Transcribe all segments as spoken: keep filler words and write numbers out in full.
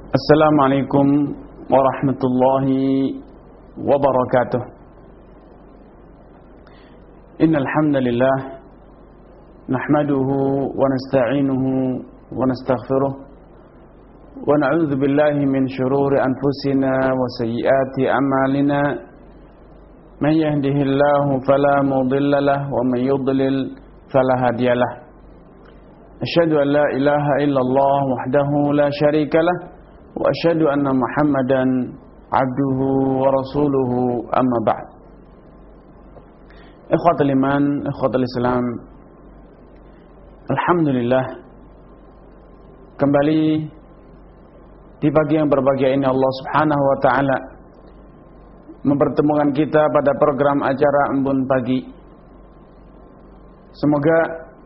Assalamualaikum warahmatullahi wabarakatuh. Innal hamdalillah nahmaduhu wa nasta'inuhu wa nastaghfiruh wa na'udzu billahi min shururi anfusina wa sayyiati a'malina. Man yahdihillahu fala mudilla lahu wa man yudlil fala hadiyalah. Asyhadu an la ilaha illallah wahdahu la syarika lah wa asyhadu anna Muhammadan abduhu wa rasuluhu, amma ba'd. Ikhwatul iman, ikhwatul Islam, alhamdulillah, kembali di pagi yang berbahagia ini Allah Subhanahu wa taala mempertemukan kita pada program acara Embun Pagi. Semoga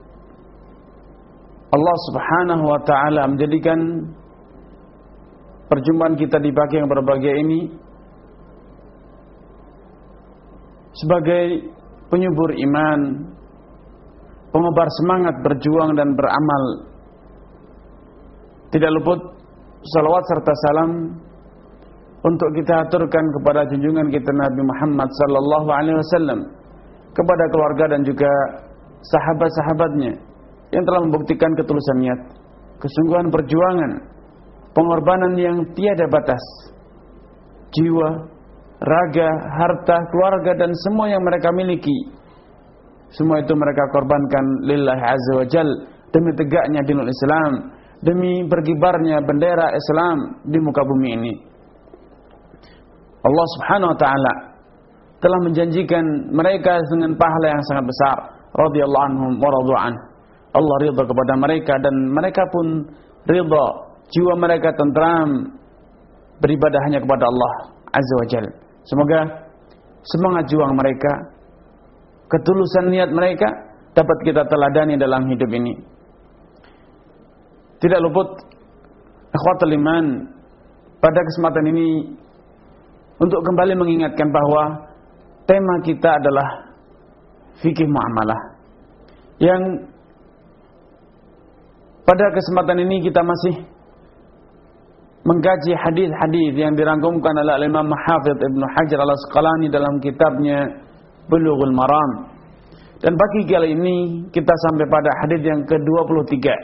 Allah Subhanahu wa taala menjadikan perjumpaan kita di pagi yang berbahagia ini sebagai penyubur iman, pengobar semangat berjuang dan beramal. Tidak luput salawat serta salam untuk kita aturkan kepada junjungan kita Nabi Muhammad sallallahu alaihi wasallam, kepada keluarga dan juga sahabat-sahabatnya yang telah membuktikan ketulusan niat, kesungguhan perjuangan, pengorbanan yang tiada batas, jiwa, raga, harta, keluarga dan semua yang mereka miliki, semua itu mereka korbankan lillahi azza wa jal, demi tegaknya dinul Islam, demi berkibarnya bendera Islam di muka bumi ini. Allah Subhanahu wa taala telah menjanjikan mereka dengan pahala yang sangat besar. Radhiyallahu anhum wa radu an. Allah ridha kepada mereka dan mereka pun ridha, jiwa mereka tentram beribadah hanya kepada Allah azza wa jalla. Semoga semangat juang mereka, ketulusan niat mereka dapat kita teladani dalam hidup ini. Tidak luput ikhwatul iman, pada kesempatan ini untuk kembali mengingatkan bahwa tema kita adalah fikih muamalah, yang pada kesempatan ini kita masih mengkaji hadis-hadis yang dirangkumkan oleh Imam Hafidz Ibnu Hajar Al-Asqalani dalam kitabnya Bulughul Maram. Dan pagi kali ini kita sampai pada hadis yang ke dua puluh tiga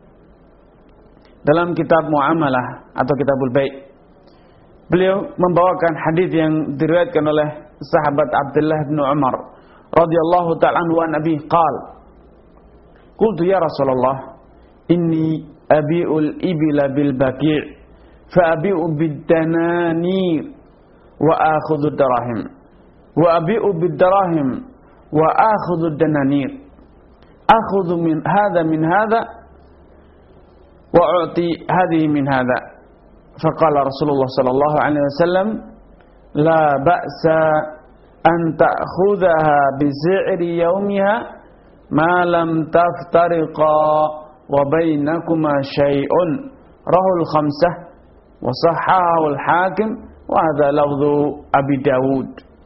dalam kitab Muamalah atau Kitabul Bai'. Beliau membawakan hadis yang diriwayatkan oleh sahabat Abdullah bin Umar radhiyallahu ta'ala anhu an Nabi qaal, qultu ya Rasulullah, inni abi'ul ibila bil baqi' fa abi'u bid dananir wa akhudhu darahim wa abi'u bid darahim wa akhudhu dananir akhudhu min hadha min hadha wa u'ti hadhihi min hadha. Faqala Rasulullah sallallahu alaihi wasallam, la ba'sa an ta'khudhaha bi zi'ri yawmiha ma lam taftariqa wa bainakuma syai'un. Rahul khamsah wa sahahahu al-Hakim wa hadha lafdhu Abi Dawud.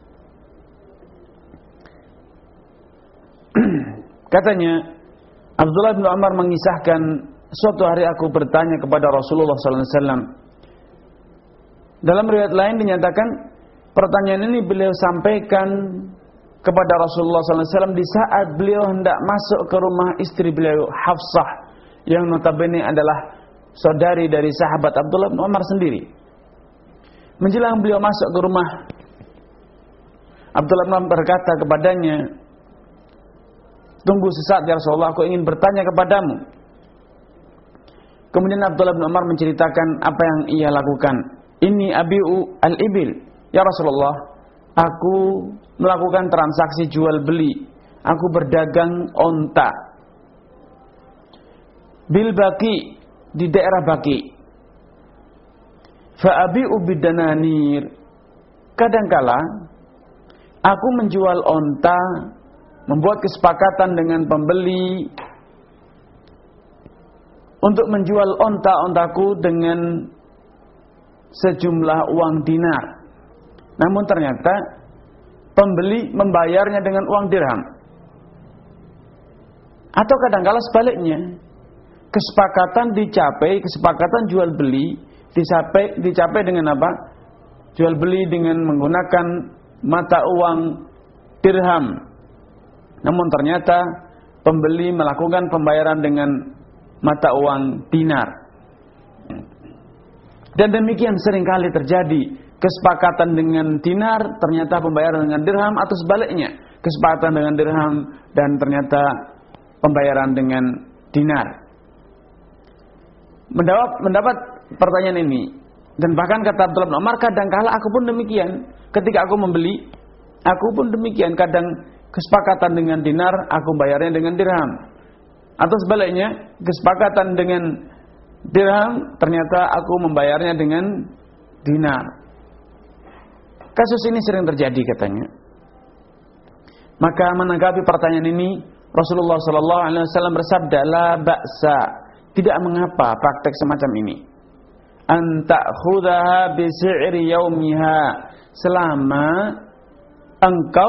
Katanya Abdullah bin Umar mengisahkan, suatu hari aku bertanya kepada Rasulullah sallallahu alaihi wasallam. Dalam riwayat lain dinyatakan pertanyaan ini beliau sampaikan kepada Rasulullah sallallahu alaihi wasallam di saat beliau hendak masuk ke rumah istri beliau Hafsah, yang notabene adalah saudari dari sahabat Abdullah bin Umar sendiri. Menjelang beliau masuk ke rumah, Abdullah bin Umar berkata kepadanya, tunggu sesaat ya Rasulullah, aku ingin bertanya kepadamu. Kemudian Abdullah bin Umar menceritakan apa yang ia lakukan. Ini abi'u al-ibil, ya Rasulullah, aku melakukan transaksi jual beli, aku berdagang onta bil baqi, di daerah Baqi. Fa abi'u bid dananir, kadangkala aku menjual onta, membuat kesepakatan dengan pembeli untuk menjual onta-ontaku dengan sejumlah uang dinar. Namun ternyata pembeli membayarnya dengan uang dirham. Atau kadangkala sebaliknya, kesepakatan dicapai, kesepakatan jual beli dicapai dicapai dengan apa? Jual beli dengan menggunakan mata uang dirham. Namun ternyata pembeli melakukan pembayaran dengan mata uang dinar. Dan demikian seringkali terjadi, kesepakatan dengan dinar ternyata pembayaran dengan dirham, atau sebaliknya, kesepakatan dengan dirham dan ternyata pembayaran dengan dinar. Mendapat, mendapat pertanyaan ini, dan bahkan kata Abdullah bin Umar, kadangkala aku pun demikian. Ketika aku membeli, aku pun demikian. Kadang kesepakatan dengan dinar, aku bayarnya dengan dirham. Atau sebaliknya, kesepakatan dengan dirham, ternyata aku membayarnya dengan dinar. Kasus ini sering terjadi katanya. Maka menanggapi pertanyaan ini, Rasulullah sallallahu alaihi wasallam bersabda, la ba'sa, tidak mengapa praktek semacam ini. An ta'khudhaha bi si'ri yaumiha, selama engkau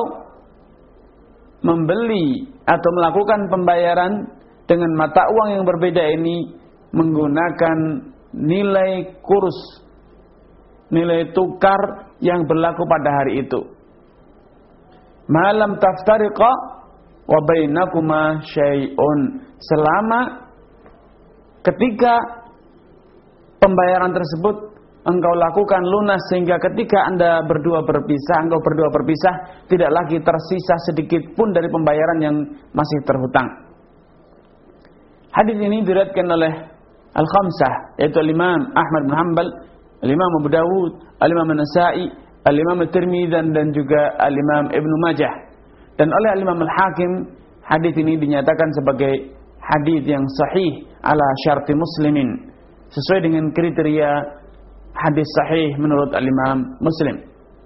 membeli atau melakukan pembayaran dengan mata uang yang berbeda ini menggunakan nilai kurs, nilai tukar yang berlaku pada hari itu. Malam taftariqa wa bainakuma syai'un, selama ketika pembayaran tersebut engkau lakukan lunas, sehingga ketika Anda berdua berpisah, engkau berdua berpisah, tidak lagi tersisa sedikit pun dari pembayaran yang masih terhutang. Hadis ini diriwayatkan oleh Al-Khamsah, yaitu Al-Imam Ahmad bin Hanbal, Al-Imam Abu Dawud, Al-Imam An-Nasa'i, Al-Imam At-Tirmidzi, dan, dan juga Al-Imam Ibnu Majah. Dan oleh Al-Imam Al-Hakim, hadis ini dinyatakan sebagai hadis yang sahih ala syarti muslimin, sesuai dengan kriteria hadis sahih menurut Al-Imam Muslim.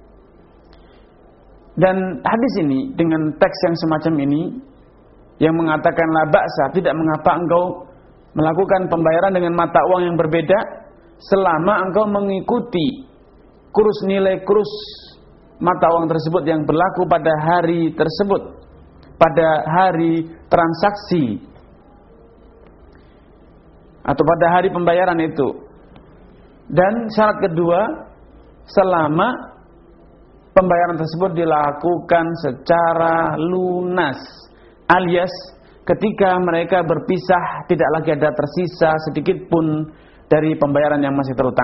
Dan hadis ini dengan teks yang semacam ini, yang mengatakan la ba'sa, tidak mengapa engkau melakukan pembayaran dengan mata uang yang berbeda selama engkau mengikuti kurs, nilai kurs mata uang tersebut yang berlaku pada hari tersebut, pada hari transaksi atau pada hari pembayaran itu. Dan syarat kedua, selama pembayaran tersebut dilakukan secara lunas, alias ketika mereka berpisah tidak lagi ada tersisa sedikit pun dari pembayaran yang masih terhutang.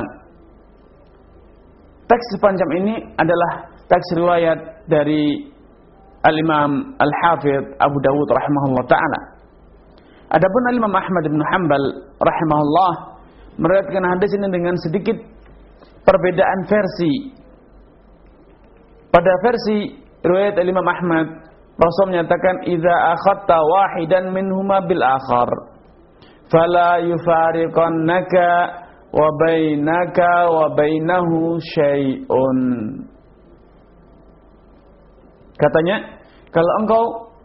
Teks sepanjang ini adalah teks riwayat dari Al-Imam Al-Hafidh Abu Dawud rahimahullah ta'ala. Adapun Al-Imam Ahmad bin Hanbal rahimahullah meriwayatkan hadis ini dengan sedikit perbedaan versi. Pada versi riwayat Al-Imam Ahmad, Rasul menyatakan, idza akhadta wahidan minhuma bil akhar fala yufariqannaka wa bainaka wa bainahu syai'un. Katanya, kalau engkau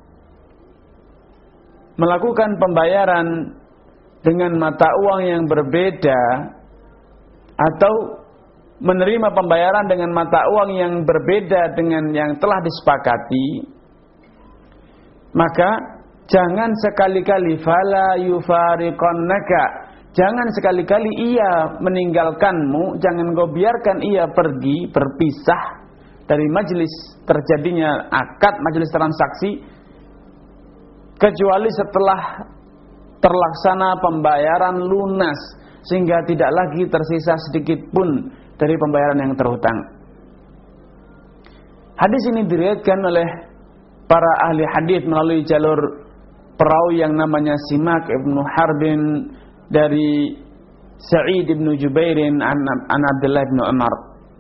melakukan pembayaran dengan mata uang yang berbeda atau menerima pembayaran dengan mata uang yang berbeda dengan yang telah disepakati, maka jangan sekali-kali fala yufariqannaka, jangan sekali-kali ia meninggalkanmu, jangan kau biarkan ia pergi, berpisah dari majelis terjadinya akad, majelis transaksi, kecuali setelah terlaksana pembayaran lunas, sehingga tidak lagi tersisa sedikit pun dari pembayaran yang terhutang. Hadis ini diriwayatkan oleh para ahli hadis melalui jalur perawi yang namanya Simak ibnu Harbin dari Sa'id ibnu Jubairin an, an Abdullah ibnu Umar.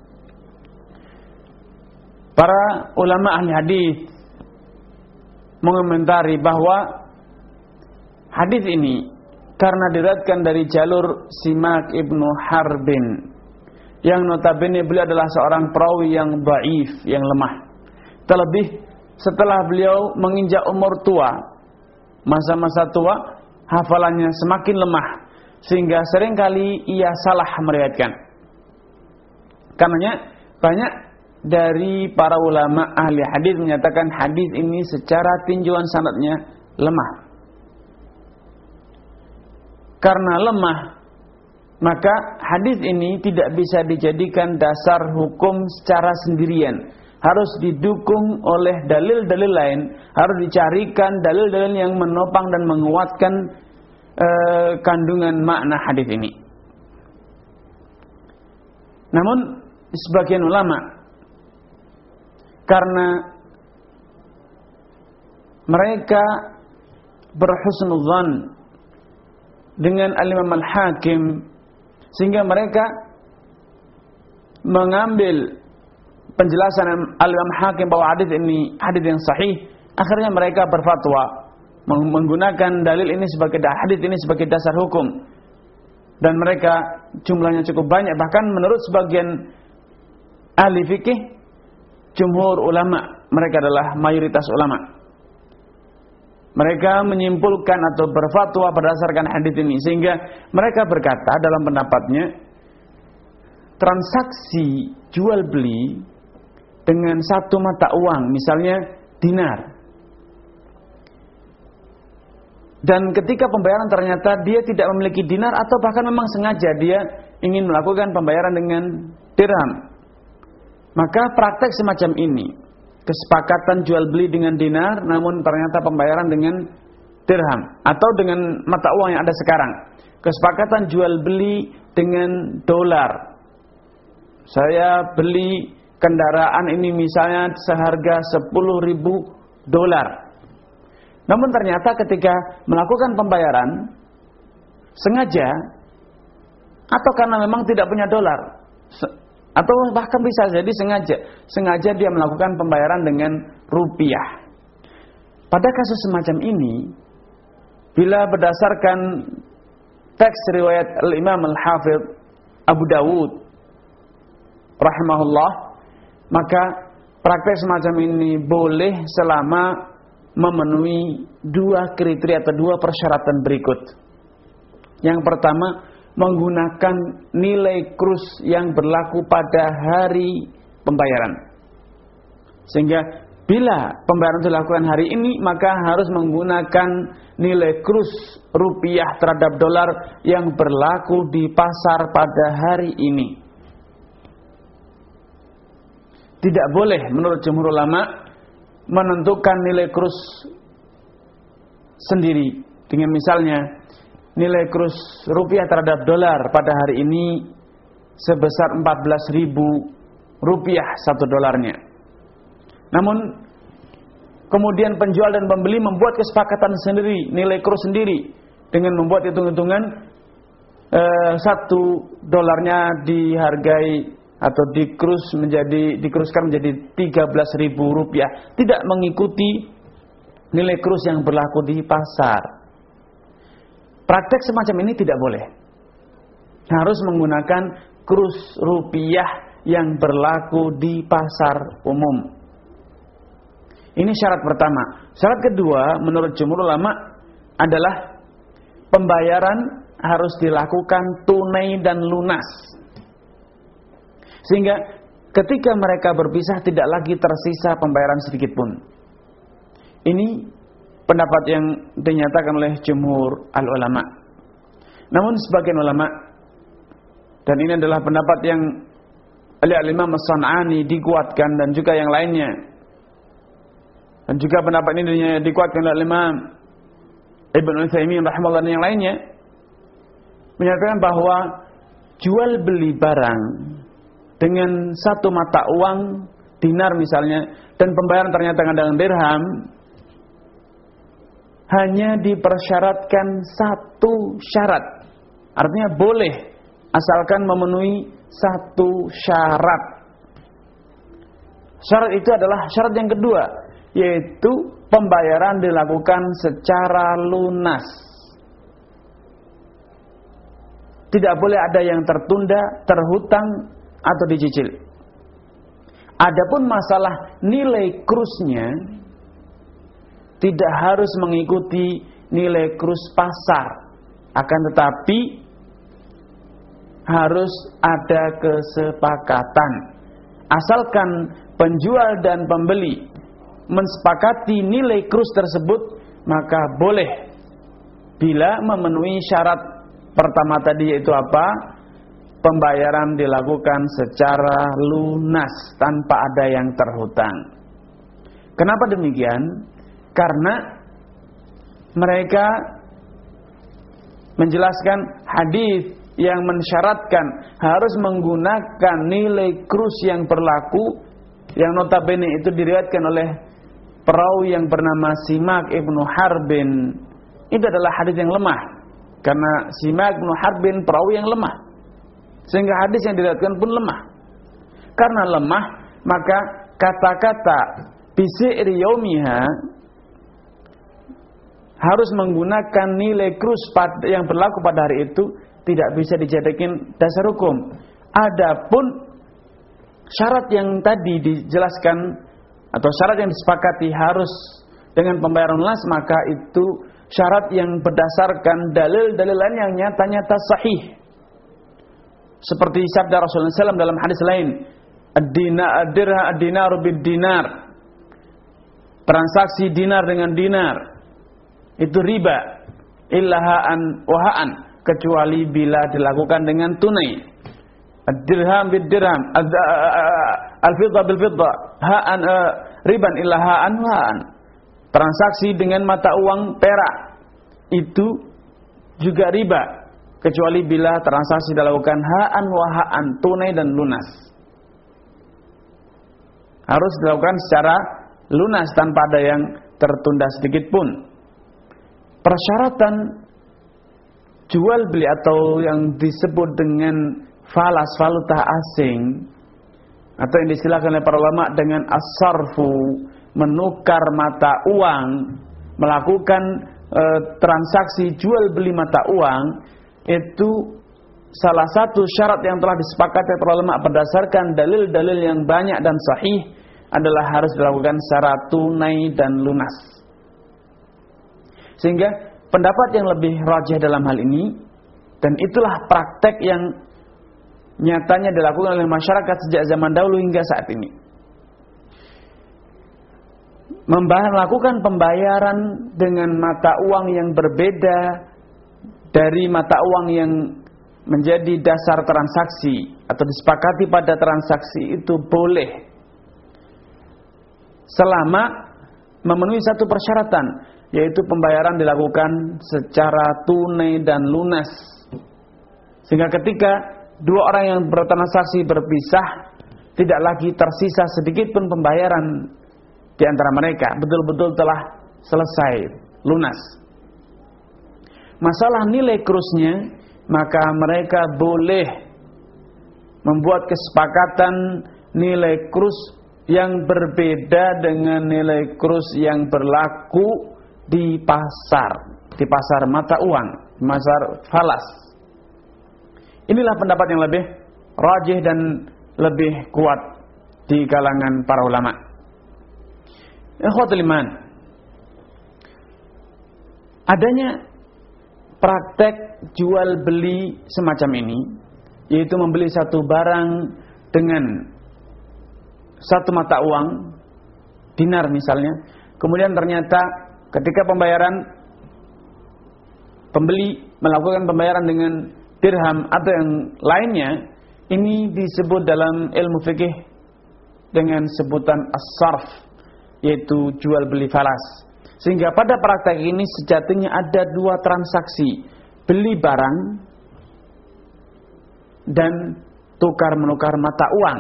Para ulama ahli hadis mengomentari bahwa hadis ini karena diriwayatkan dari jalur Simak ibnu Harbin, yang notabene beliau adalah seorang perawi yang dhaif, yang lemah. Terlebih setelah beliau menginjak umur tua, masa-masa tua, hafalannya semakin lemah, sehingga seringkali ia salah meriwayatkan. Karenanya banyak dari para ulama ahli hadis menyatakan hadis ini secara tinjauan sanadnya lemah. Karena lemah, maka hadis ini tidak bisa dijadikan dasar hukum secara sendirian. Harus didukung oleh dalil-dalil lain, harus dicarikan dalil-dalil yang menopang dan menguatkan eh, kandungan makna hadis ini. Namun sebagian ulama karena mereka berhusnudzan dengan al-Imam al-Hakim, sehingga mereka mengambil penjelasan al-Imam Hakim bahwa hadis ini hadis yang sahih. Akhirnya mereka berfatwa menggunakan dalil ini sebagai hadis ini sebagai dasar hukum, dan mereka jumlahnya cukup banyak. Bahkan menurut sebagian ahli fikih, jumhur ulama, mereka adalah mayoritas ulama, mereka menyimpulkan atau berfatwa berdasarkan hadis ini, sehingga mereka berkata dalam pendapatnya, transaksi jual beli dengan satu mata uang, misalnya dinar, dan ketika pembayaran ternyata dia tidak memiliki dinar, atau bahkan memang sengaja dia ingin melakukan pembayaran dengan dirham, maka praktek semacam ini, kesepakatan jual beli dengan dinar namun ternyata pembayaran dengan dirham atau dengan mata uang yang ada sekarang, kesepakatan jual beli dengan dolar, saya beli kendaraan ini misalnya seharga sepuluh ribu dolar, namun ternyata ketika melakukan pembayaran sengaja atau karena memang tidak punya dolar, atau bahkan bisa jadi sengaja sengaja dia melakukan pembayaran dengan rupiah. Pada kasus semacam ini, bila berdasarkan teks riwayat al-Imam al-Hafidh Abu Dawud rahimahullah, maka praktek semacam ini boleh selama memenuhi dua kriteria atau dua persyaratan berikut. Yang pertama, menggunakan nilai kurs yang berlaku pada hari pembayaran. Sehingga bila pembayaran dilakukan hari ini, maka harus menggunakan nilai kurs rupiah terhadap dolar yang berlaku di pasar pada hari ini. Tidak boleh menurut jumhur ulama menentukan nilai kurs sendiri dengan misalnya nilai kurs rupiah terhadap dolar pada hari ini sebesar empat belas ribu rupiah satu dolarnya. Namun kemudian penjual dan pembeli membuat kesepakatan sendiri, nilai kurs sendiri, dengan membuat hitung-hitungan eh, satu dolarnya dihargai atau dikrus menjadi dikruskan menjadi tiga belas ribu rupiah, tidak mengikuti nilai kurs yang berlaku di pasar. Praktek semacam ini tidak boleh. Harus menggunakan kurs rupiah yang berlaku di pasar umum. Ini syarat pertama. Syarat kedua menurut jumhur ulama adalah pembayaran harus dilakukan tunai dan lunas. Sehingga ketika mereka berpisah tidak lagi tersisa pembayaran sedikit pun. Ini pendapat yang dinyatakan oleh jumhur al-ulama. Namun sebagian ulama, dan ini adalah pendapat yang oleh al-Imam as-San'ani dikuatkan dan juga yang lainnya, dan juga pendapat ini dikuatkan oleh Imam Ibnu Utsaimin rahimahullah dan yang lainnya, menyatakan bahwa jual beli barang dengan satu mata uang dinar misalnya, dan pembayaran ternyata dengan dirham, hanya dipersyaratkan satu syarat. Artinya boleh asalkan memenuhi satu syarat. Syarat itu adalah syarat yang kedua, yaitu pembayaran dilakukan secara lunas. Tidak boleh ada yang tertunda, terhutang, atau dicicil. Adapun masalah nilai krusnya tidak harus mengikuti nilai krus pasar, akan tetapi harus ada kesepakatan. Asalkan penjual dan pembeli mensepakati nilai krus tersebut, maka boleh bila memenuhi syarat pertama tadi yaitu apa? Pembayaran dilakukan secara lunas tanpa ada yang terhutang. Kenapa demikian? Karena mereka menjelaskan hadis yang mensyaratkan harus menggunakan nilai krus yang berlaku, yang notabene itu diriwayatkan oleh perawi yang bernama Simak ibnu Harbin. Itu adalah hadis yang lemah, karena Simak ibnu Harbin perawi yang lemah, sehingga hadis yang diriwayatkan pun lemah. Karena lemah, maka kata-kata bisi'ri yaumiha harus menggunakan nilai krus yang berlaku pada hari itu, tidak bisa dijadikan dasar hukum. Adapun syarat yang tadi dijelaskan atau syarat yang disepakati harus dengan pembayaran lunas, maka itu syarat yang berdasarkan dalil-dalil lain yang nyata-nyata sahih. Seperti sabda Rasulullah shallallahu alaihi wasallam dalam hadis lain, ad-dina ad-dirham ad-dinaru bid-dinar. Transaksi dinar dengan dinar itu riba, illa ha'an wa ha'an, kecuali bila dilakukan dengan tunai. Ad-dirham bid-dirham, al-fiddah bil-fiddah, ha'an riban illa ha'an wa ha'an. Transaksi dengan mata uang perak itu juga riba, kecuali bila transaksi dilakukan ha'an wa ha'an, tunai dan lunas. Harus dilakukan secara lunas tanpa ada yang tertunda sedikit pun. Persyaratan jual beli atau yang disebut dengan falas, valuta asing, atau yang distilahkan oleh para ulama dengan as-sarfu, menukar mata uang, melakukan e, transaksi jual beli mata uang, itu salah satu syarat yang telah disepakati para ulama berdasarkan dalil-dalil yang banyak dan sahih adalah harus dilakukan secara tunai dan lunas. Sehingga pendapat yang lebih rajih dalam hal ini, dan itulah praktek yang nyatanya dilakukan oleh masyarakat sejak zaman dahulu hingga saat ini, melakukan pembayaran dengan mata uang yang berbeda dari mata uang yang menjadi dasar transaksi atau disepakati pada transaksi itu boleh, selama memenuhi satu persyaratan, yaitu pembayaran dilakukan secara tunai dan lunas. Sehingga ketika dua orang yang bertransaksi berpisah, tidak lagi tersisa sedikit pun pembayaran di antara mereka, betul-betul telah selesai, lunas. Masalah nilai krusnya, maka mereka boleh membuat kesepakatan nilai krus yang berbeda dengan nilai krus yang berlaku di pasar, di pasar mata uang, pasar falas. Inilah pendapat yang lebih rajih dan lebih kuat di kalangan para ulama. Ikhwatul iman, adanya praktek jual beli semacam ini, yaitu membeli satu barang dengan satu mata uang, dinar misalnya, kemudian ternyata ketika pembayaran, pembeli melakukan pembayaran dengan dirham atau yang lainnya, ini disebut dalam ilmu fikih dengan sebutan as-sarf, yaitu jual beli falas. Sehingga pada praktek ini sejatinya ada dua transaksi, beli barang dan tukar menukar mata uang.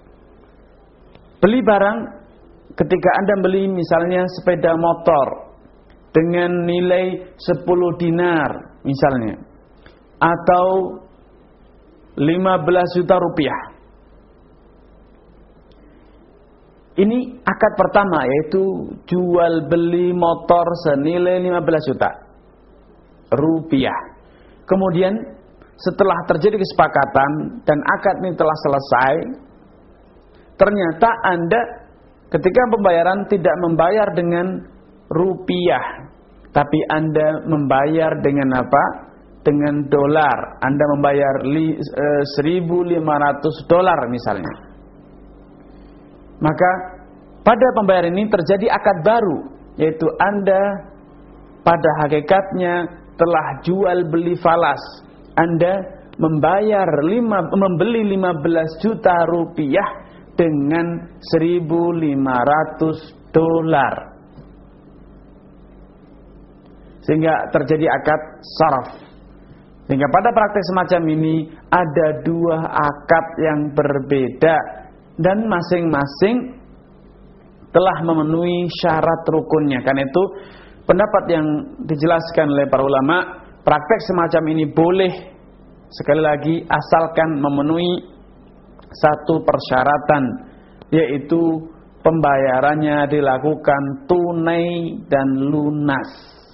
Beli barang, ketika Anda beli misalnya sepeda motor dengan nilai sepuluh dinar misalnya, atau lima belas juta rupiah. Ini akad pertama, yaitu jual beli motor senilai lima belas juta rupiah. Kemudian setelah terjadi kesepakatan dan akad ini telah selesai, ternyata Anda ketika pembayaran tidak membayar dengan rupiah, tapi Anda membayar dengan apa? Dengan dolar. Anda membayar li, e, seribu lima ratus dolar misalnya. Maka pada pembayaran ini terjadi akad baru, yaitu Anda pada hakikatnya telah jual beli falas, Anda membayar lima, membeli lima belas juta rupiah dengan seribu lima ratus dolar. Sehingga terjadi akad saraf. Sehingga pada praktek semacam ini ada dua akad yang berbeda dan masing-masing telah memenuhi syarat rukunnya. Karena itu pendapat yang dijelaskan oleh para ulama, praktek semacam ini boleh, sekali lagi asalkan memenuhi satu persyaratan, yaitu pembayarannya dilakukan tunai dan lunas.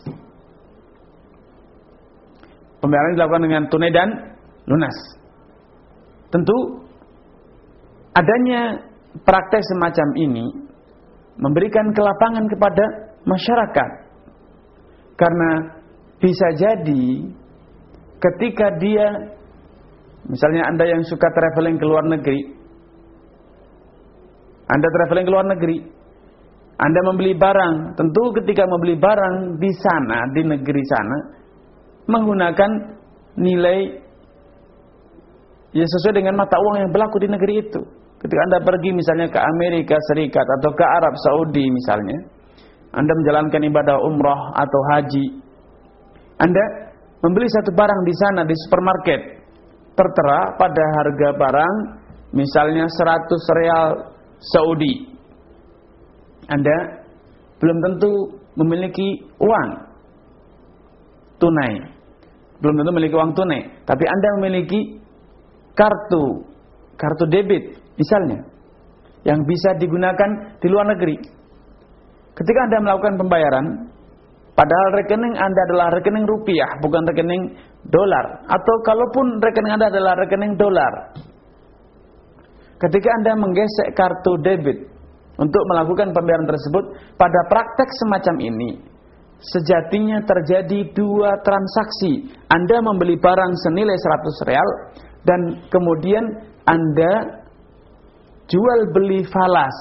Pembayaran dilakukan dengan tunai dan lunas. Tentu adanya praktek semacam ini memberikan kelapangan kepada masyarakat. Karena bisa jadi ketika dia, misalnya Anda yang suka traveling ke luar negeri, Anda traveling ke luar negeri, Anda membeli barang, tentu ketika membeli barang di sana, di negeri sana, menggunakan nilai yang sesuai dengan mata uang yang berlaku di negeri itu. Ketika Anda pergi misalnya ke Amerika Serikat atau ke Arab Saudi misalnya, Anda menjalankan ibadah umrah atau haji, Anda membeli satu barang di sana di supermarket, tertera pada harga barang misalnya seratus real Saudi. Anda belum tentu memiliki uang tunai, belum tentu memiliki uang tunai, tapi Anda memiliki kartu, kartu debit misalnya, yang bisa digunakan di luar negeri. Ketika Anda melakukan pembayaran, padahal rekening Anda adalah rekening rupiah, bukan rekening dolar. Atau kalaupun rekening Anda adalah rekening dolar, ketika Anda menggesek kartu debit untuk melakukan pembayaran tersebut, pada praktek semacam ini, sejatinya terjadi dua transaksi. Anda membeli barang senilai seratus real, dan kemudian Anda jual beli falas.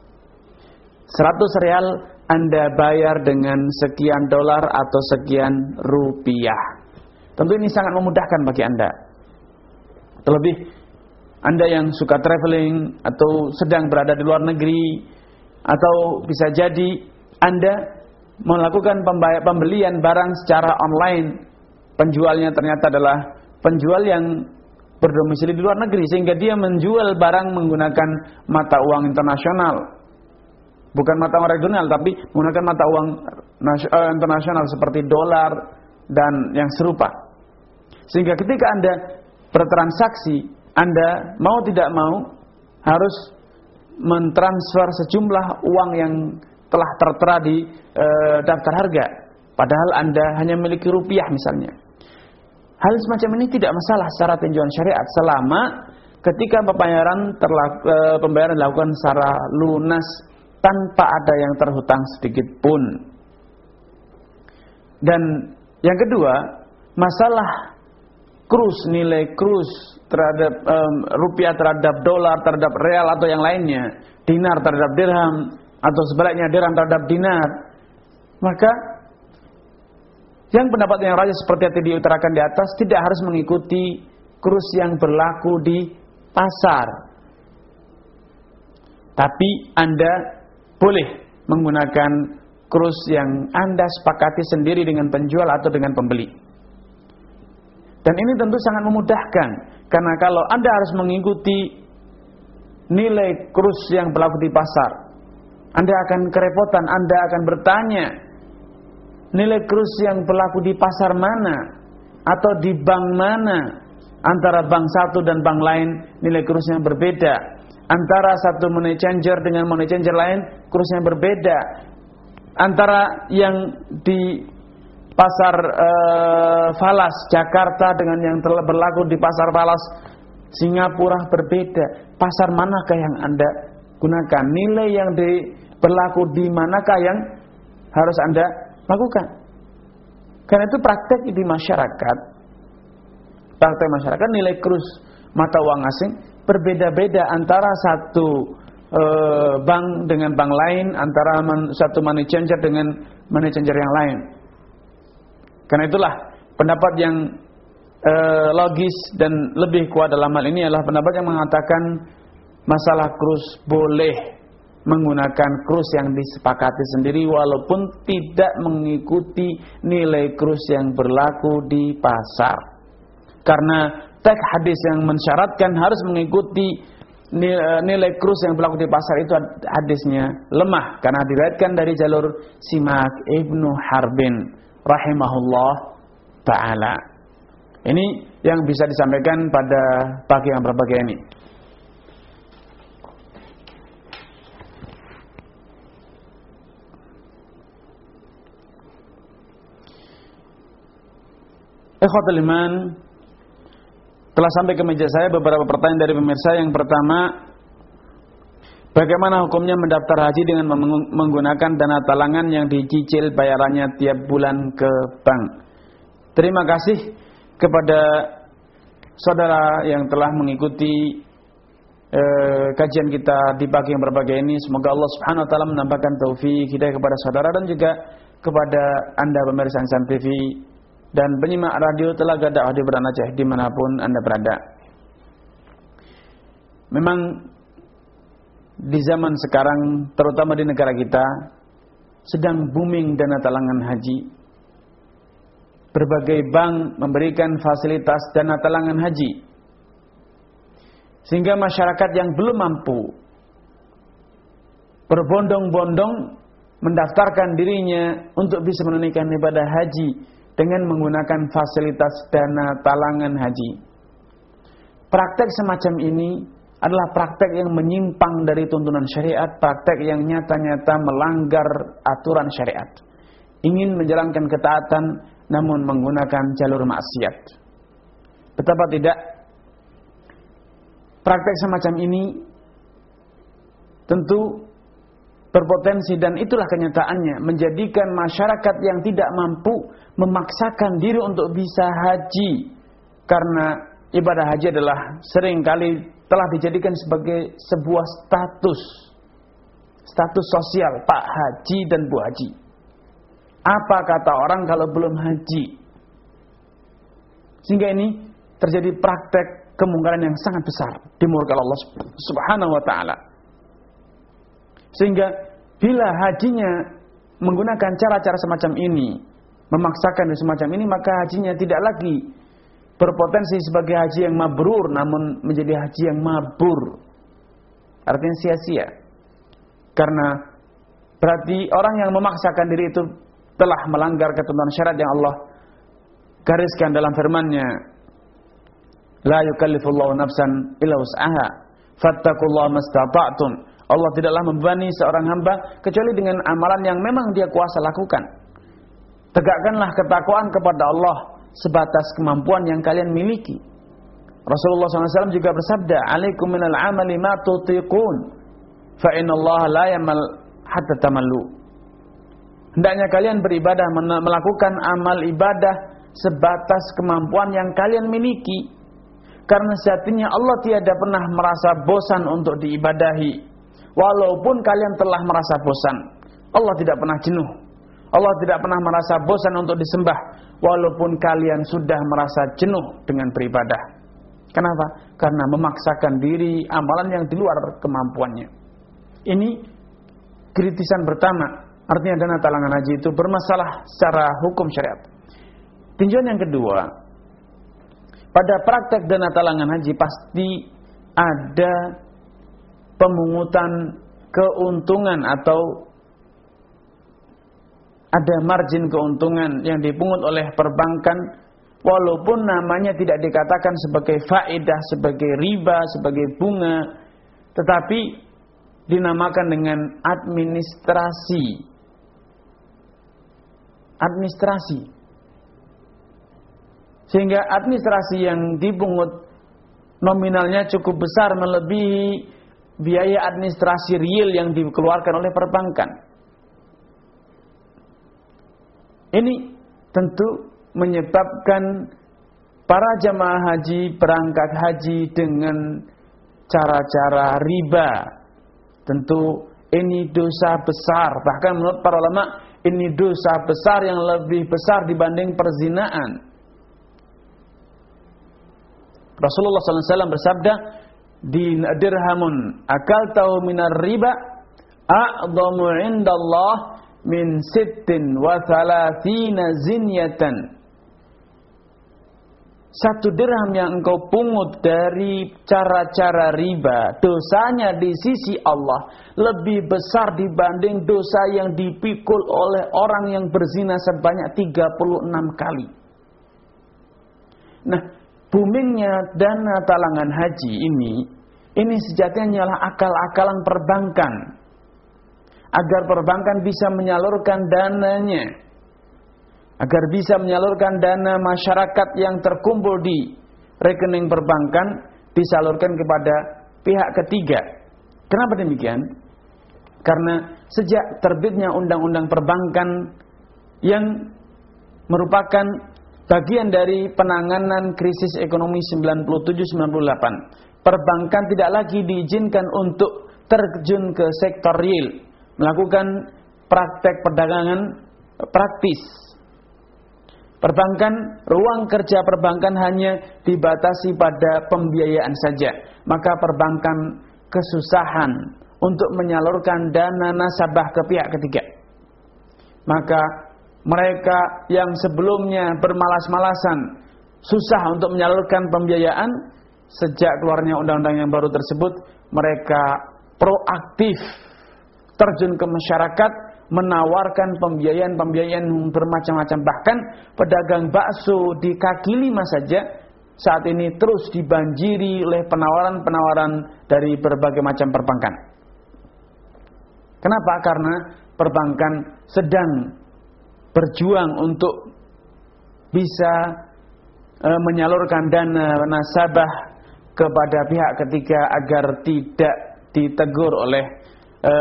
seratus real Anda bayar dengan sekian dolar atau sekian rupiah. Tentu ini sangat memudahkan bagi Anda. Terlebih Anda yang suka traveling atau sedang berada di luar negeri, atau bisa jadi Anda melakukan pembelian barang secara online. Penjualnya ternyata adalah penjual yang berdomisili di luar negeri, sehingga dia menjual barang menggunakan mata uang internasional. Bukan mata uang regional, tapi menggunakan mata uang internasional seperti dolar dan yang serupa. Sehingga ketika Anda bertransaksi, Anda mau tidak mau harus mentransfer sejumlah uang yang telah tertera di e, daftar harga, padahal Anda hanya memiliki rupiah misalnya. Hal semacam ini tidak masalah secara tinjauan syariat, selama ketika pembayaran terlaku, e, pembayaran dilakukan secara lunas tanpa ada yang terhutang sedikit pun. Dan yang kedua, masalah kurs, nilai kurs terhadap um, rupiah terhadap dolar, terhadap real atau yang lainnya, dinar terhadap dirham, atau sebaliknya dirham terhadap dinar. Maka yang pendapat yang rajih seperti yang diutarakan di atas, tidak harus mengikuti kurs yang berlaku di pasar. Tapi Anda boleh menggunakan kurs yang Anda sepakati sendiri dengan penjual atau dengan pembeli. Dan ini tentu sangat memudahkan, karena kalau Anda harus mengikuti nilai kurs yang berlaku di pasar, Anda akan kerepotan. Anda akan bertanya, nilai kurs yang berlaku di pasar mana atau di bank mana? Antara bank satu dan bank lain nilai kursnya berbeda. Antara satu money changer dengan money changer lain kursnya berbeda. Antara yang di pasar uh, falas Jakarta dengan yang telah berlaku di pasar falas Singapura berbeda. Pasar manakah yang Anda gunakan? Nilai yang di, berlaku di manakah yang harus Anda lakukan? Karena itu praktek di masyarakat, praktek masyarakat nilai kurs mata uang asing berbeda-beda antara satu e, bank dengan bank lain, antara man, satu money changer dengan money changer yang lain. Karena itulah pendapat yang uh, logis dan lebih kuat dalam hal ini adalah pendapat yang mengatakan masalah krus boleh menggunakan krus yang disepakati sendiri walaupun tidak mengikuti nilai krus yang berlaku di pasar. Karena teks hadis yang mensyaratkan harus mengikuti nilai krus yang berlaku di pasar itu hadisnya lemah karena diriwayatkan dari jalur Simak Ibnu Harbin rahimahullah taala. Ini yang bisa disampaikan pada pagi yang berbahagia ini. Ikhwatul iman, telah sampai ke meja saya beberapa pertanyaan dari pemirsa. Yang pertama, bagaimana hukumnya mendaftar haji dengan menggunakan dana talangan yang dicicil bayarannya tiap bulan ke bank? Terima kasih kepada saudara yang telah mengikuti eh, kajian kita di pagi yang berbahagia ini. Semoga Allah Subhanahu wa taala menambahkan taufik hidayah kepada saudara dan juga kepada Anda pemirsa Insan T V dan penyimak radio Telaga Dakwah di Banda Aceh dimanapun Anda berada. Memang di zaman sekarang, terutama di negara kita, sedang booming dana talangan haji. Berbagai bank memberikan fasilitas dana talangan haji, sehingga masyarakat yang belum mampu berbondong-bondong mendaftarkan dirinya untuk bisa menunaikan ibadah haji dengan menggunakan fasilitas dana talangan haji. Praktek semacam ini adalah praktek yang menyimpang dari tuntunan syariat, praktek yang nyata-nyata melanggar aturan syariat. Ingin menjalankan ketaatan namun menggunakan jalur maksiat. Betapa tidak, praktek semacam ini tentu berpotensi dan itulah kenyataannya menjadikan masyarakat yang tidak mampu memaksakan diri untuk bisa haji, karena ibadah haji adalah seringkali telah dijadikan sebagai sebuah status status sosial, Pak Haji dan Bu Haji. Apa kata orang kalau belum haji? Sehingga ini terjadi praktek kemungkaran yang sangat besar di murka Allah Subhanahu wa taala. Sehingga bila hajinya menggunakan cara-cara semacam ini, memaksakan semacam ini, maka hajinya tidak lagi berpotensi sebagai haji yang mabrur, namun menjadi haji yang mabur. Artinya sia-sia. Karena berarti orang yang memaksakan diri itu telah melanggar ketentuan syariat yang Allah gariskan dalam firman-Nya. La yukallifullahu nafsan illa wus'aha, fattaqullaha mastata'tum. Allah tidaklah membebani seorang hamba kecuali dengan amalan yang memang dia kuasa lakukan. Tegakkanlah ketakwaan kepada Allah sebatas kemampuan yang kalian miliki. Rasulullah shallallahu alaihi wasallam juga bersabda, "Alaikum minal amali ma tutiqun, fa innallaha la yamal hatta tamallu." Hendaknya kalian beribadah, melakukan amal ibadah sebatas kemampuan yang kalian miliki. Karena sejatinya Allah tiada pernah merasa bosan untuk diibadahi. Walaupun kalian telah merasa bosan, Allah tidak pernah jenuh. Allah tidak pernah merasa bosan untuk disembah, walaupun kalian sudah merasa jenuh dengan beribadah. Kenapa? Karena memaksakan diri amalan yang di luar kemampuannya. Ini kritisan pertama, artinya dana talangan haji itu bermasalah secara hukum syariat. Tinjauan yang kedua, pada praktek dana talangan haji pasti ada pemungutan keuntungan atau ada margin keuntungan yang dipungut oleh perbankan, walaupun namanya tidak dikatakan sebagai faedah, sebagai riba, sebagai bunga, tetapi dinamakan dengan administrasi. Administrasi. Sehingga administrasi yang dipungut nominalnya cukup besar, melebihi biaya administrasi real yang dikeluarkan oleh perbankan. Ini tentu menyebabkan para jamaah haji berangkat haji dengan cara-cara riba. Tentu ini dosa besar. Bahkan menurut para ulama, ini dosa besar yang lebih besar dibanding perzinaan. Rasulullah sallallahu alaihi wasallam bersabda, dirhamun akaltahu minar riba a'dhamu 'indallah min sittin wa thalathina zinyatan. Satu dirham yang engkau pungut dari cara-cara riba, dosanya di sisi Allah lebih besar dibanding dosa yang dipikul oleh orang yang berzina sebanyak tiga puluh enam kali. Nah, boomingnya dana talangan haji ini, ini sejatinya adalah akal-akalan perbankan. Agar perbankan bisa menyalurkan dananya. Agar bisa menyalurkan dana masyarakat yang terkumpul di rekening perbankan disalurkan kepada pihak ketiga. Kenapa demikian? Karena sejak terbitnya undang-undang perbankan yang merupakan bagian dari penanganan krisis ekonomi sembilan puluh tujuh sembilan puluh delapan, perbankan tidak lagi diizinkan untuk terjun ke sektor real, melakukan praktek perdagangan praktis. Perbankan, ruang kerja perbankan hanya dibatasi pada pembiayaan saja. Maka perbankan kesusahan untuk menyalurkan dana nasabah ke pihak ketiga. Maka mereka yang sebelumnya bermalas-malasan, susah untuk menyalurkan pembiayaan, sejak keluarnya undang-undang yang baru tersebut, mereka proaktif terjun ke masyarakat, menawarkan pembiayaan-pembiayaan bermacam-macam. Bahkan pedagang bakso di kaki lima saja saat ini terus dibanjiri oleh penawaran-penawaran dari berbagai macam perbankan. Kenapa? Karena perbankan sedang berjuang untuk bisa e, menyalurkan dana nasabah kepada pihak ketiga agar tidak ditegur oleh e,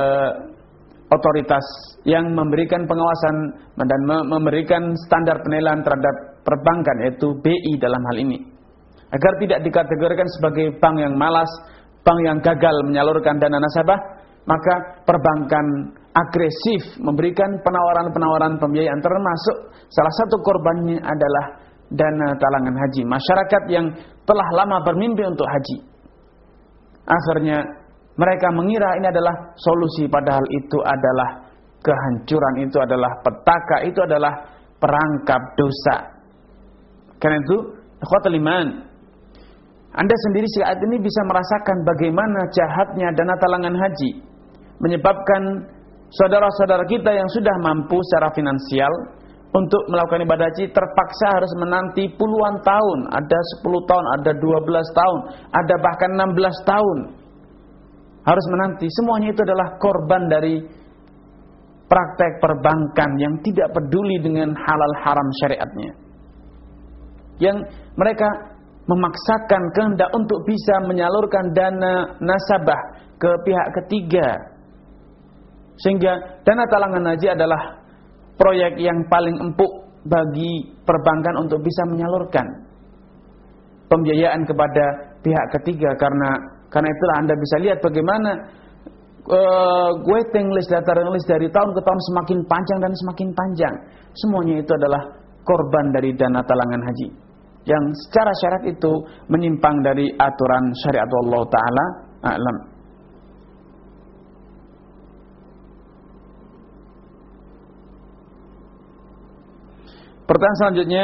otoritas yang memberikan pengawasan dan memberikan standar penilaian terhadap perbankan, yaitu B I dalam hal ini, agar tidak dikategorikan sebagai bank yang malas, bank yang gagal menyalurkan dana nasabah. Maka perbankan agresif memberikan penawaran-penawaran pembiayaan, termasuk salah satu korbannya adalah dana talangan haji. Masyarakat yang telah lama bermimpi untuk haji, akhirnya mereka mengira ini adalah solusi, padahal itu adalah kehancuran, itu adalah petaka, itu adalah perangkap dosa. Karena itu, ikhwatul iman, Anda sendiri saat ini bisa merasakan bagaimana jahatnya dana talangan haji, menyebabkan saudara-saudara kita yang sudah mampu secara finansial untuk melakukan ibadah haji terpaksa harus menanti puluhan tahun, ada sepuluh tahun, ada dua belas tahun, ada bahkan enam belas tahun. Harus menanti. Semuanya itu adalah korban dari praktek perbankan yang tidak peduli dengan halal haram syariatnya, yang mereka memaksakan kehendak untuk bisa menyalurkan dana nasabah ke pihak ketiga, sehingga dana talangan haji adalah proyek yang paling empuk bagi perbankan untuk bisa menyalurkan pembiayaan kepada pihak ketiga. Karena Karena itulah Anda bisa lihat bagaimana uh, waiting list, daftaran list dari tahun ke tahun semakin panjang dan semakin panjang. Semuanya itu adalah korban dari dana talangan haji, yang secara syariat itu menyimpang dari aturan syariat Allah Ta'ala a'lam. Pertanyaan selanjutnya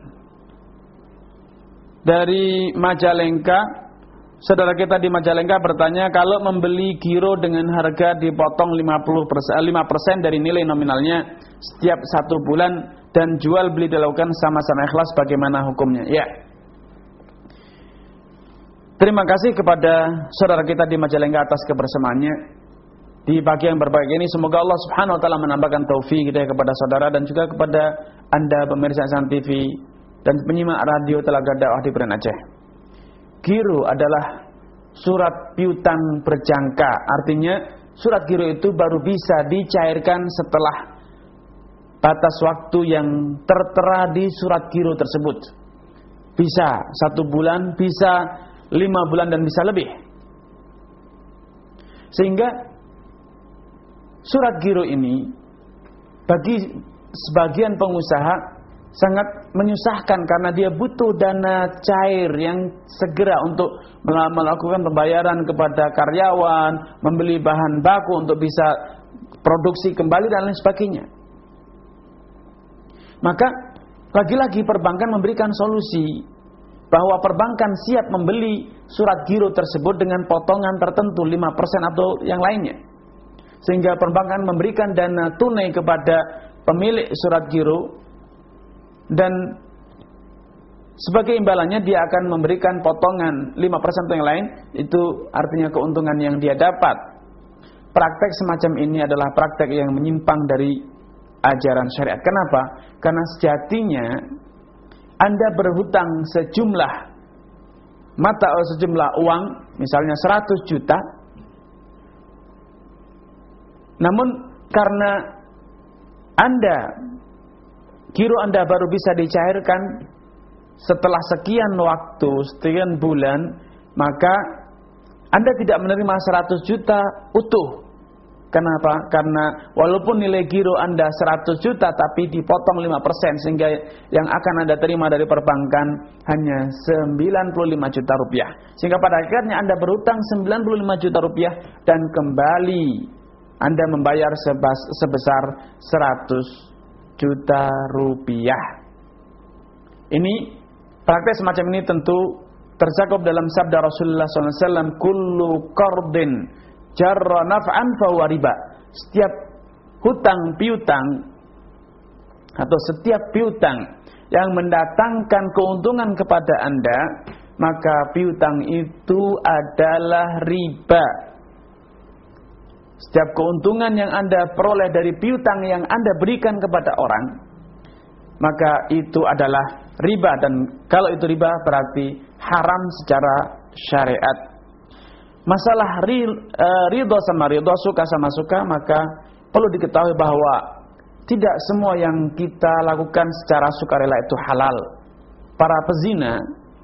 dari Majalengka. Saudara kita di Majalengka bertanya, kalau membeli giro dengan harga dipotong lima puluh persen, lima persen dari nilai nominalnya setiap satu bulan dan jual beli dilakukan sama-sama ikhlas, bagaimana hukumnya? Ya. Terima kasih kepada saudara kita di Majalengka atas kebersamaannya di pagi yang berbahagia ini. Semoga Allah Subhanahu wa taala menambahkan taufik hidayah kepada saudara dan juga kepada Anda pemirsa Ihsan T V dan penyimak radio Telaga Dakwah di Beren Aceh. Giro adalah surat piutang berjangka. Artinya surat giro itu baru bisa dicairkan setelah batas waktu yang tertera di surat giro tersebut. Bisa satu bulan, bisa lima bulan, dan bisa lebih. Sehingga surat giro ini bagi sebagian pengusaha sangat menyusahkan karena dia butuh dana cair yang segera untuk melakukan pembayaran kepada karyawan, membeli bahan baku untuk bisa produksi kembali dan lain sebagainya. Maka lagi-lagi perbankan memberikan solusi bahwa perbankan siap membeli surat giro tersebut dengan potongan tertentu lima persen atau yang lainnya. Sehingga perbankan memberikan dana tunai kepada pemilik surat giro dan sebagai imbalannya dia akan memberikan potongan lima persen atau yang lain, itu artinya keuntungan yang dia dapat. Praktek semacam ini adalah praktek yang menyimpang dari ajaran syariat. Kenapa? Karena sejatinya Anda berhutang sejumlah mata atau sejumlah uang, misalnya seratus juta, namun karena Anda giro Anda baru bisa dicairkan setelah sekian waktu, sekian bulan, maka Anda tidak menerima seratus juta utuh. Kenapa? Karena walaupun nilai giro Anda seratus juta tapi dipotong lima persen, sehingga yang akan Anda terima dari perbankan hanya sembilan puluh lima juta rupiah. Sehingga pada akhirnya Anda berhutang sembilan puluh lima juta rupiah dan kembali Anda membayar sebesar seratus juta rupiah. Ini praktek semacam ini tentu tercakup dalam sabda Rasulullah shallallahu alaihi wasallam, kullu qardin jarra naf'an fahuwa riba. Setiap hutang piutang atau setiap piutang yang mendatangkan keuntungan kepada Anda, maka piutang itu adalah riba. Setiap keuntungan yang Anda peroleh dari piutang yang Anda berikan kepada orang, maka itu adalah riba, dan kalau itu riba berarti haram secara syariat. Masalah ridho sama ridho, suka sama suka, maka perlu diketahui bahwa tidak semua yang kita lakukan secara sukarela itu halal. Para pezina,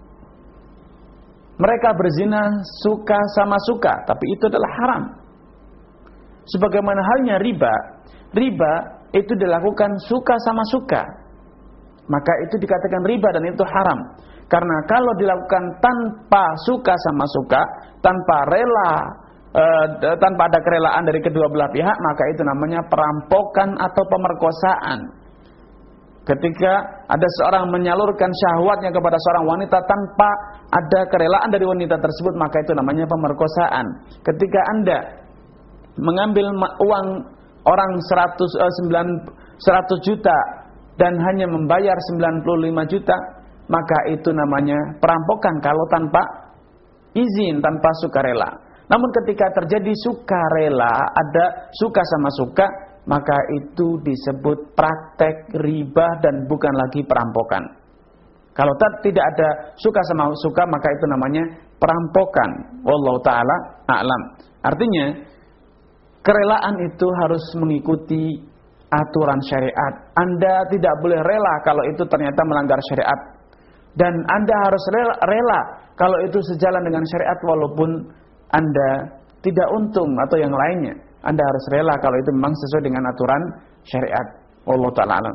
mereka berzina suka sama suka, tapi itu adalah haram. Sebagaimana halnya riba, riba itu dilakukan suka sama suka, maka itu dikatakan riba dan itu haram. Karena kalau dilakukan tanpa suka sama suka, tanpa rela, e, tanpa ada kerelaan dari kedua belah pihak, maka itu namanya perampokan atau pemerkosaan. Ketika ada seorang menyalurkan syahwatnya kepada seorang wanita tanpa ada kerelaan dari wanita tersebut, maka itu namanya pemerkosaan. Ketika Anda mengambil uang orang seratus, eh, sembilan, seratus juta dan hanya membayar sembilan puluh lima juta, maka itu namanya perampokan kalau tanpa izin, tanpa sukarela. Namun ketika terjadi sukarela, ada suka sama suka, maka itu disebut praktek riba dan bukan lagi perampokan. Kalau tidak ada suka sama suka, maka itu namanya perampokan. Wallahu ta'ala a'lam. Artinya, kerelaan itu harus mengikuti aturan syariat. Anda tidak boleh rela kalau itu ternyata melanggar syariat. Dan Anda harus rela, rela kalau itu sejalan dengan syariat walaupun Anda tidak untung atau yang lainnya. Anda harus rela kalau itu memang sesuai dengan aturan syariat. Wallahu ta'ala alam.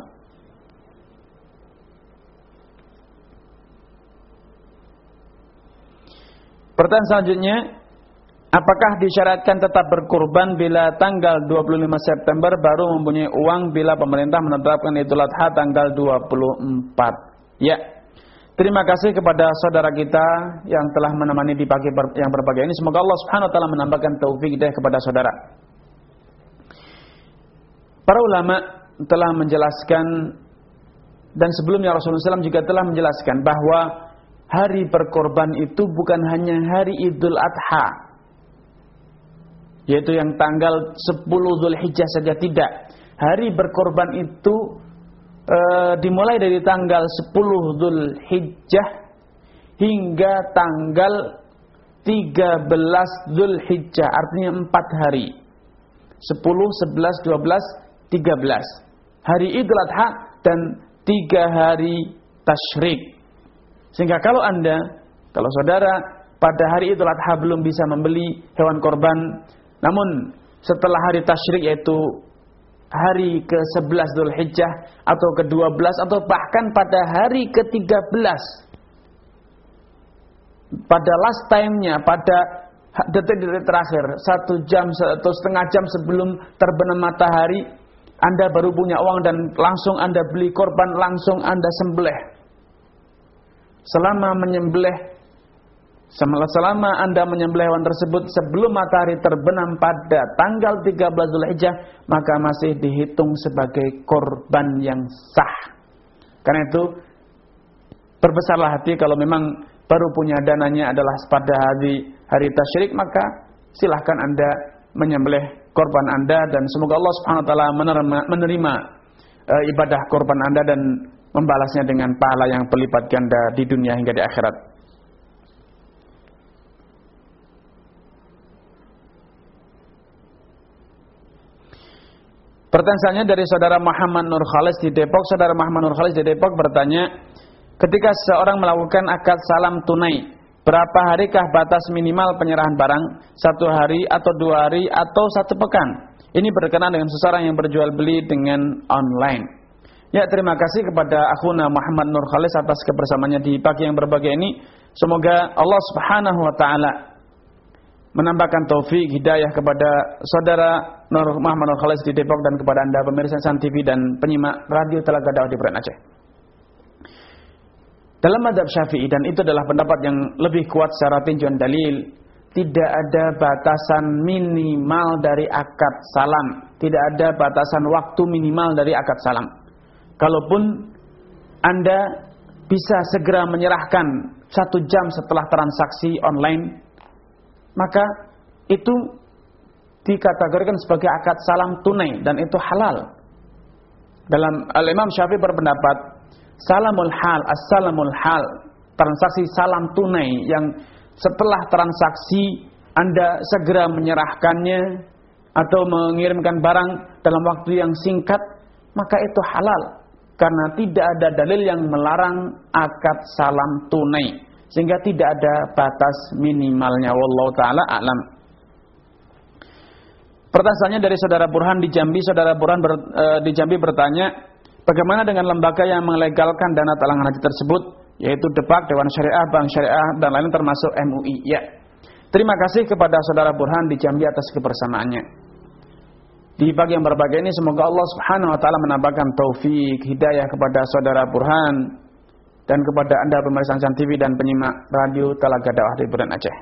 Pertanyaan selanjutnya, apakah disyaratkan tetap berkurban bila tanggal dua puluh lima September baru mempunyai uang bila pemerintah menetapkan Idul Adha tanggal dua puluh empat? Ya. Terima kasih kepada saudara kita yang telah menemani di pagi yang berbahagia ini. Semoga Allah Subhanahu wa taala menambahkan taufik hidayah kepada saudara. Para ulama telah menjelaskan, dan sebelumnya Rasulullah shallallahu alaihi wasallam juga telah menjelaskan bahwa hari berkorban itu bukan hanya hari Idul Adha, yaitu yang tanggal sepuluh Dzulhijjah saja, tidak. Hari berkorban itu e, dimulai dari tanggal sepuluh Dzulhijjah hingga tanggal tiga belas Dzulhijjah, artinya empat hari. sepuluh, sebelas, dua belas, tiga belas. Hari Idul Adha dan tiga hari tasyrik. Sehingga kalau Anda, kalau saudara pada hari Idul Adha belum bisa membeli hewan korban, namun setelah hari tasyrik yaitu hari ke sebelas Dzulhijjah atau ke dua belas atau bahkan pada hari ke tiga belas. Pada last time-nya, pada detik-detik terakhir, satu jam atau setengah jam sebelum terbenam matahari, Anda baru punya uang dan langsung Anda beli korban, langsung Anda sembelih. Selama menyembelih, selama Anda menyembelih hewan tersebut sebelum matahari terbenam pada tanggal tiga belas Dzulhijjah, maka masih dihitung sebagai korban yang sah. Karena itu, berbesarlah hati kalau memang baru punya dananya adalah pada hari hari tasyrik, maka silahkan Anda menyembelih korban Anda dan semoga Allah Subhanahu wa taala menerima, menerima e, ibadah korban Anda dan membalasnya dengan pahala yang berlipat ganda di dunia hingga di akhirat. Pertanyaannya dari saudara Muhammad Nur Khalis di Depok. Saudara Muhammad Nur Khalis di Depok bertanya, ketika seseorang melakukan akad salam tunai, berapa harikah batas minimal penyerahan barang? Satu hari atau dua hari atau satu pekan? Ini berkenaan dengan seseorang yang berjual beli dengan online. Ya, terima kasih kepada akhuna Muhammad Nur Khalis atas kebersamaannya di pagi yang berbahagia ini. Semoga Allah Subhanahu wa taala menambahkan taufik hidayah kepada saudara Nur Muhammad Nur Khalis di Depok dan kepada Anda pemirsa Insan T V dan penyimak Radio Telaga Dakwah di Beren Aceh. Dalam mazhab Syafi'i, dan itu adalah pendapat yang lebih kuat secara tinjauan dalil, tidak ada batasan minimal dari akad salam, tidak ada batasan waktu minimal dari akad salam. Kalaupun Anda bisa segera menyerahkan satu jam setelah transaksi online, maka itu dikategorikan sebagai akad salam tunai dan itu halal. Dalam Al-Imam Syafi'i berpendapat, salamul hal, as-salamul hal, transaksi salam tunai yang setelah transaksi Anda segera menyerahkannya atau mengirimkan barang dalam waktu yang singkat, maka itu halal. Karena tidak ada dalil yang melarang akad salam tunai, sehingga tidak ada batas minimalnya. Wallahu ta'ala a'lam. Pertanyaannya dari saudara Burhan di Jambi. Saudara Burhan ber, e, di Jambi bertanya, bagaimana dengan lembaga yang melegalkan dana talangan haji tersebut, yaitu Depak, Dewan Syariah, Bank Syariah, dan lain termasuk M U I? Ya. Terima kasih kepada saudara Burhan di Jambi atas kebersamaannya. Di pagi yang berbahagia ini, semoga Allah Subhanahu wa taala menambahkan taufik hidayah kepada saudara Burhan dan kepada Anda pemirsa Insan T V dan penyimak Radio Telaga Dakwah di Beren Aceh.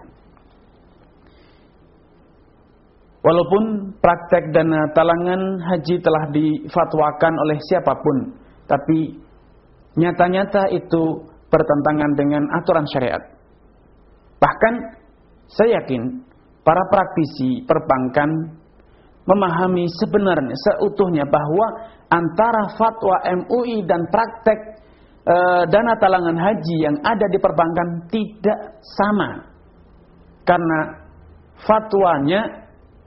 Walaupun praktek dana talangan haji telah difatwakan oleh siapapun, tapi nyata-nyata itu bertentangan dengan aturan syariat. Bahkan saya yakin para praktisi perbankan memahami sebenarnya seutuhnya bahwa antara fatwa M U I dan praktek e, dana talangan haji yang ada di perbankan tidak sama. Karena fatwanya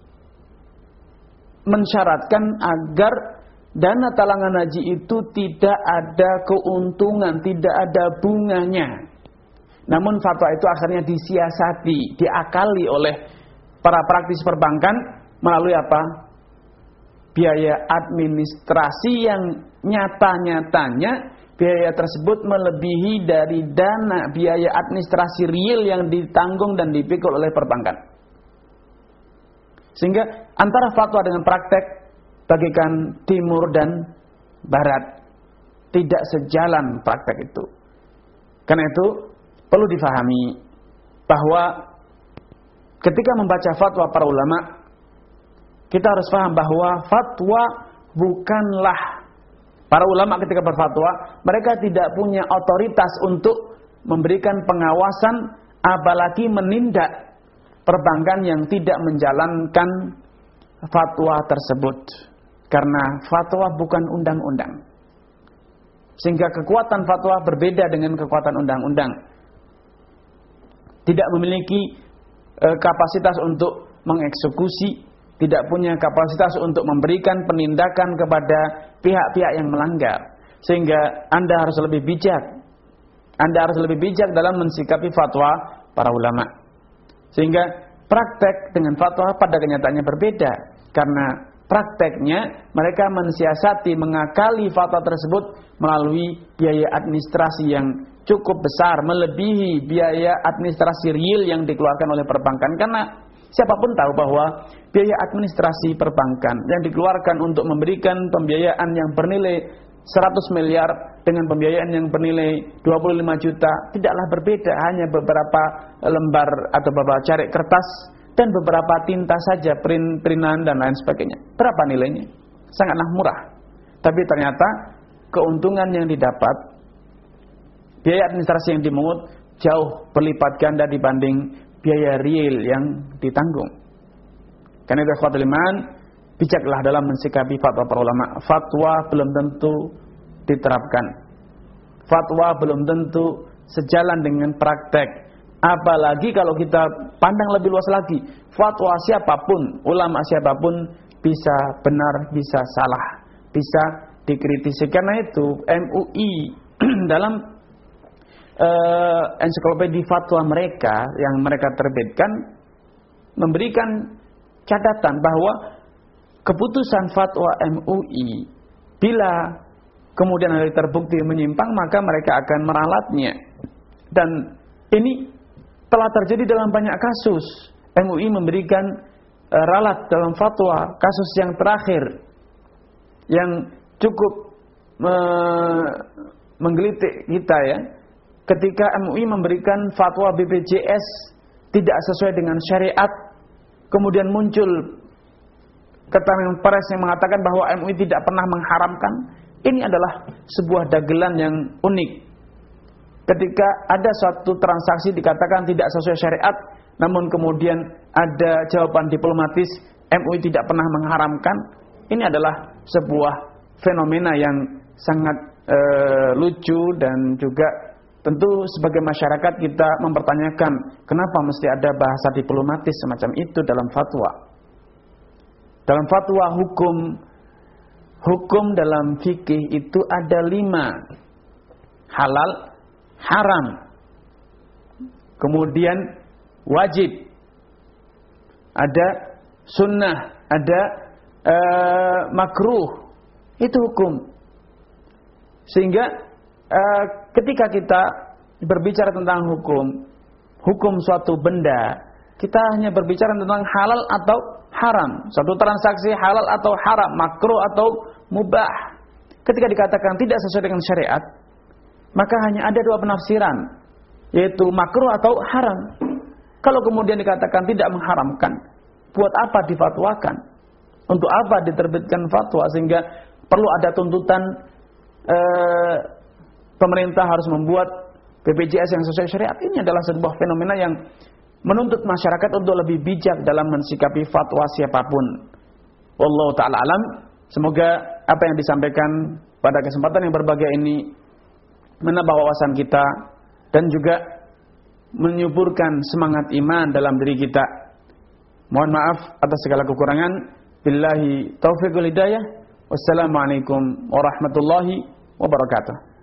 mensyaratkan agar dana talangan haji itu tidak ada keuntungan, tidak ada bunganya. Namun fatwa itu akhirnya disiasati, diakali oleh para praktisi perbankan melalui apa? Biaya administrasi yang nyata-nyatanya biaya tersebut melebihi dari dana biaya administrasi real yang ditanggung dan dipikul oleh perbankan. Sehingga antara fatwa dengan praktek bagikan timur dan barat, tidak sejalan praktek itu. Karena itu perlu difahami bahwa ketika membaca fatwa para ulama, kita harus paham bahwa fatwa bukanlah, para ulama ketika berfatwa, mereka tidak punya otoritas untuk memberikan pengawasan apalagi menindak perbankan yang tidak menjalankan fatwa tersebut. Karena fatwa bukan undang-undang. Sehingga kekuatan fatwa berbeda dengan kekuatan undang-undang. Tidak memiliki e, kapasitas untuk mengeksekusi, tidak punya kapasitas untuk memberikan penindakan kepada pihak-pihak yang melanggar. Sehingga Anda harus lebih bijak. Anda harus lebih bijak dalam mensikapi fatwa para ulama. Sehingga praktek dengan fatwa pada kenyataannya berbeda. Karena prakteknya mereka mensiasati, mengakali fatwa tersebut melalui biaya administrasi yang cukup besar, melebihi biaya administrasi real yang dikeluarkan oleh perbankan. Karena siapapun tahu bahwa biaya administrasi perbankan yang dikeluarkan untuk memberikan pembiayaan yang bernilai seratus miliar dengan pembiayaan yang bernilai dua puluh lima juta tidaklah berbeda, hanya beberapa lembar atau beberapa carik kertas dan beberapa tinta saja, print-printan dan lain sebagainya. Berapa nilainya? Sangatlah murah. Tapi ternyata keuntungan yang didapat, biaya administrasi yang dimungut jauh berlipat ganda dibanding biaya real yang ditanggung. Karena itu ikhwatul iman, bijaklah dalam mensikapi fatwa para ulama. Fatwa belum tentu diterapkan. Fatwa belum tentu sejalan dengan praktek. Apalagi kalau kita pandang lebih luas lagi, fatwa siapapun, ulama siapapun bisa benar, bisa salah, bisa dikritisi. Karena itu M U I dalam uh, ensiklopedia fatwa mereka yang mereka terbitkan memberikan catatan bahwa keputusan fatwa M U I bila kemudian ada terbukti menyimpang, maka mereka akan meralatnya. Dan ini telah terjadi dalam banyak kasus. M U I memberikan uh, ralat dalam fatwa kasus yang terakhir yang cukup uh, menggelitik kita ya. Ketika M U I memberikan fatwa B P J S tidak sesuai dengan syariat, kemudian muncul keterangan pers yang mengatakan bahwa M U I tidak pernah mengharamkan. Ini adalah sebuah dagelan yang unik. Ketika ada suatu transaksi dikatakan tidak sesuai syariat, namun kemudian ada jawaban diplomatis, M U I tidak pernah mengharamkan. Ini adalah sebuah fenomena yang sangat e, lucu dan juga tentu sebagai masyarakat kita mempertanyakan kenapa mesti ada bahasa diplomatis semacam itu dalam fatwa. Dalam fatwa hukum, hukum dalam fikih itu ada lima. Halal, haram, kemudian wajib, ada sunnah, ada uh, makruh. Itu hukum. Sehingga uh, ketika kita berbicara tentang hukum, hukum suatu benda, kita hanya berbicara tentang halal atau haram. Suatu transaksi halal atau haram, makruh atau mubah. Ketika dikatakan tidak sesuai dengan syariat, maka hanya ada dua penafsiran, yaitu makruh atau haram. Kalau kemudian dikatakan tidak mengharamkan, buat apa difatwakan? Untuk apa diterbitkan fatwa? Sehingga perlu ada tuntutan eh, pemerintah harus membuat B P J S yang sesuai syariat. Ini adalah sebuah fenomena yang menuntut masyarakat untuk lebih bijak dalam mensikapi fatwa siapapun. Wallahu ta'ala alam. Semoga apa yang disampaikan pada kesempatan yang berbahagia ini menambah wawasan kita dan juga menyuburkan semangat iman dalam diri kita. Mohon maaf atas segala kekurangan. Billahi taufiq wal hidayah. Wassalamualaikum warahmatullahi wabarakatuh.